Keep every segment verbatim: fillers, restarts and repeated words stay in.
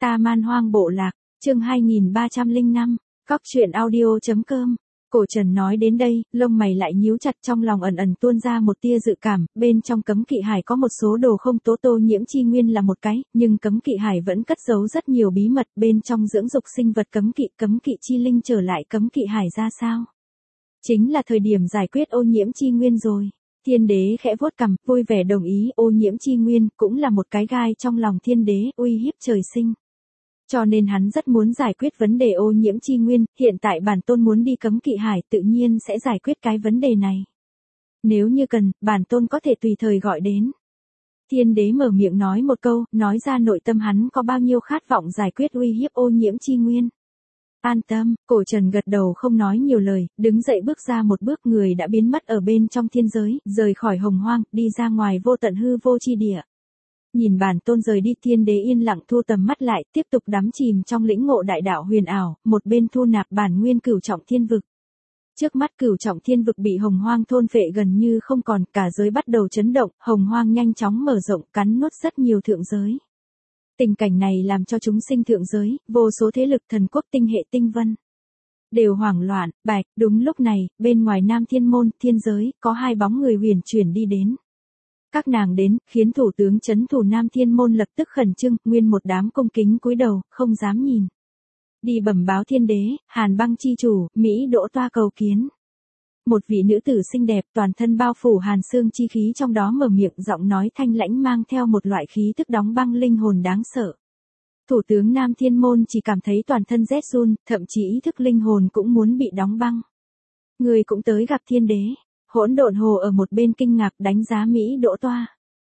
Ta Man Hoang Bộ Lạc, chương hai nghìn ba trăm lẻ năm, Cóc Truyện Audio chấm com. Cổ Trần nói đến đây, lông mày lại nhíu chặt, trong lòng ẩn ẩn tuôn ra một tia dự cảm, bên trong cấm kỵ hải có một số đồ không tố tô nhiễm chi nguyên là một cái, nhưng cấm kỵ hải vẫn cất giấu rất nhiều bí mật, bên trong dưỡng dục sinh vật cấm kỵ, cấm kỵ chi linh trở lại cấm kỵ hải ra sao? Chính là thời điểm giải quyết ô nhiễm chi nguyên rồi. Thiên đế khẽ vuốt cằm, vui vẻ đồng ý, ô nhiễm chi nguyên cũng là một cái gai trong lòng thiên đế, uy hiếp trời sinh. Cho nên hắn rất muốn giải quyết vấn đề ô nhiễm chi nguyên, hiện tại bản tôn muốn đi cấm kỵ hải tự nhiên sẽ giải quyết cái vấn đề này. Nếu như cần, bản tôn có thể tùy thời gọi đến. Thiên đế mở miệng nói một câu, nói ra nội tâm hắn có bao nhiêu khát vọng giải quyết uy hiếp ô nhiễm chi nguyên. An tâm, Cổ Trần gật đầu không nói nhiều lời, đứng dậy bước ra một bước, người đã biến mất ở bên trong thiên giới, rời khỏi hồng hoang, đi ra ngoài vô tận hư vô chi địa. Nhìn bản tôn rời đi, thiên đế yên lặng thu tầm mắt lại, tiếp tục đắm chìm trong lĩnh ngộ đại đạo huyền ảo, một bên thu nạp bản nguyên cửu trọng thiên vực. Trước mắt cửu trọng thiên vực bị hồng hoang thôn phệ gần như không còn, cả giới bắt đầu chấn động, hồng hoang nhanh chóng mở rộng, cắn nuốt rất nhiều thượng giới. Tình cảnh này làm cho chúng sinh thượng giới, vô số thế lực thần quốc tinh hệ tinh vân đều hoảng loạn. Bạch, đúng lúc này, bên ngoài Nam Thiên Môn, thiên giới, có hai bóng người huyền chuyển đi đến. Các nàng đến, khiến thủ tướng trấn thủ Nam Thiên Môn lập tức khẩn trương, nguyên một đám cung kính cúi đầu, không dám nhìn. Đi bẩm báo thiên đế, Hàn Băng chi chủ, Mỹ Đỗ toa cầu kiến. Một vị nữ tử xinh đẹp, toàn thân bao phủ hàn xương chi khí, trong đó mở miệng, giọng nói thanh lãnh mang theo một loại khí tức đóng băng linh hồn đáng sợ. Thủ tướng Nam Thiên Môn chỉ cảm thấy toàn thân rét run, thậm chí ý thức linh hồn cũng muốn bị đóng băng. Người cũng tới gặp thiên đế. Hỗn Độn Hồ ở một bên kinh ngạc đánh giá Mỹ Đỗ toa.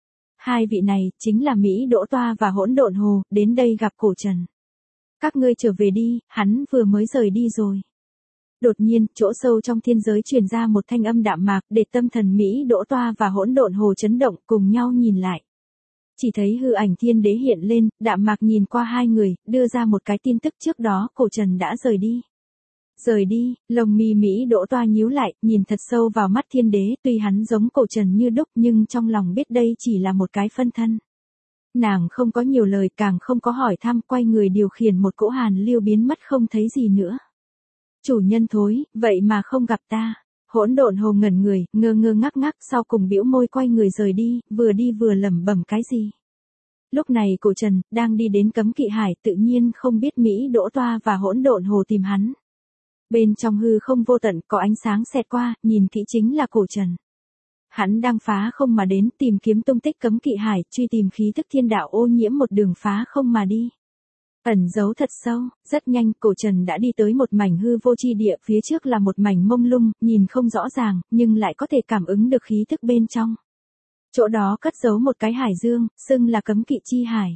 Hai vị này chính là Mỹ Đỗ toa và Hỗn Độn Hồ, đến đây gặp Cổ Trần. Các ngươi trở về đi, hắn vừa mới rời đi rồi. Đột nhiên, chỗ sâu trong thiên giới truyền ra một thanh âm đạm mạc, để tâm thần Mỹ Đỗ toa và Hỗn Độn Hồ chấn động, cùng nhau nhìn lại. Chỉ thấy hư ảnh thiên đế hiện lên, đạm mạc nhìn qua hai người, đưa ra một cái tin tức, trước đó Cổ Trần đã rời đi. Rời đi, lông mi Mỹ Đỗ toa nhíu lại, nhìn thật sâu vào mắt thiên đế, tuy hắn giống Cổ Trần như đúc nhưng trong lòng biết đây chỉ là một cái phân thân. Nàng không có nhiều lời, càng không có hỏi thăm, quay người điều khiển một cỗ hàn lưu biến mất không thấy gì nữa. Chủ nhân thối, vậy mà không gặp ta. Hỗn Độn Hồ ngẩn người, ngơ ngơ ngác ngác, sau cùng bĩu môi quay người rời đi, vừa đi vừa lẩm bẩm cái gì. Lúc này Cổ Trần, đang đi đến cấm kỵ hải, tự nhiên không biết Mỹ Đỗ toa và Hỗn Độn Hồ tìm hắn. Bên trong hư không vô tận, có ánh sáng xẹt qua, nhìn kỹ chính là Cổ Trần. Hắn đang phá không mà đến, tìm kiếm tung tích cấm kỵ hải, truy tìm khí tức thiên đạo ô nhiễm, một đường phá không mà đi. Ẩn giấu thật sâu, rất nhanh, Cổ Trần đã đi tới một mảnh hư vô chi địa, phía trước là một mảnh mông lung, nhìn không rõ ràng, nhưng lại có thể cảm ứng được khí tức bên trong. Chỗ đó cất giấu một cái hải dương, xưng là cấm kỵ chi hải.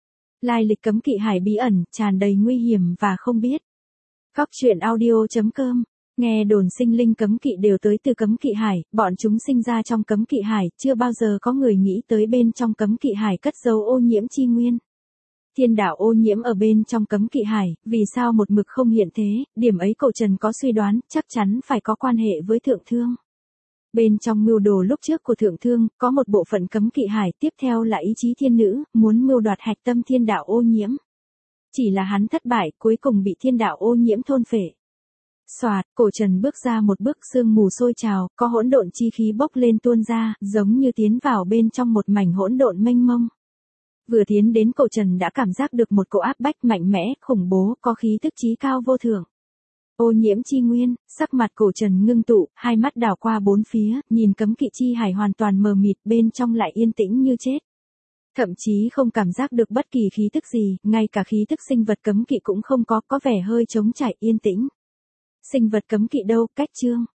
Lai lịch cấm kỵ hải bí ẩn, tràn đầy nguy hiểm và không biết. Cóc Truyện Audio chấm com. Nghe đồn sinh linh cấm kỵ đều tới từ cấm kỵ hải, bọn chúng sinh ra trong cấm kỵ hải, chưa bao giờ có người nghĩ tới bên trong cấm kỵ hải cất giấu ô nhiễm chi nguyên. Thiên đạo ô nhiễm ở bên trong cấm kỵ hải, vì sao một mực không hiện thế, điểm ấy Cổ Trần có suy đoán, chắc chắn phải có quan hệ với Thượng Thương. Bên trong mưu đồ lúc trước của Thượng Thương, có một bộ phận cấm kỵ hải, tiếp theo là ý chí thiên nữ, muốn mưu đoạt hạch tâm thiên đạo ô nhiễm. Chỉ là hắn thất bại, cuối cùng bị thiên đạo ô nhiễm thôn phệ. Soạt, Cổ Trần bước ra một bước, sương mù sôi trào, có hỗn độn chi khí bốc lên tuôn ra, giống như tiến vào bên trong một mảnh hỗn độn mênh mông. Vừa tiến đến, Cổ Trần đã cảm giác được một cỗ áp bách mạnh mẽ, khủng bố, có khí tức chí cao vô thượng. Ô nhiễm chi nguyên, sắc mặt Cổ Trần ngưng tụ, hai mắt đảo qua bốn phía, nhìn cấm kỵ chi hải hoàn toàn mờ mịt, bên trong lại yên tĩnh như chết. Thậm chí không cảm giác được bất kỳ khí tức gì, ngay cả khí tức sinh vật cấm kỵ cũng không có, có vẻ hơi trống trải yên tĩnh. Sinh vật cấm kỵ đâu, cách chương.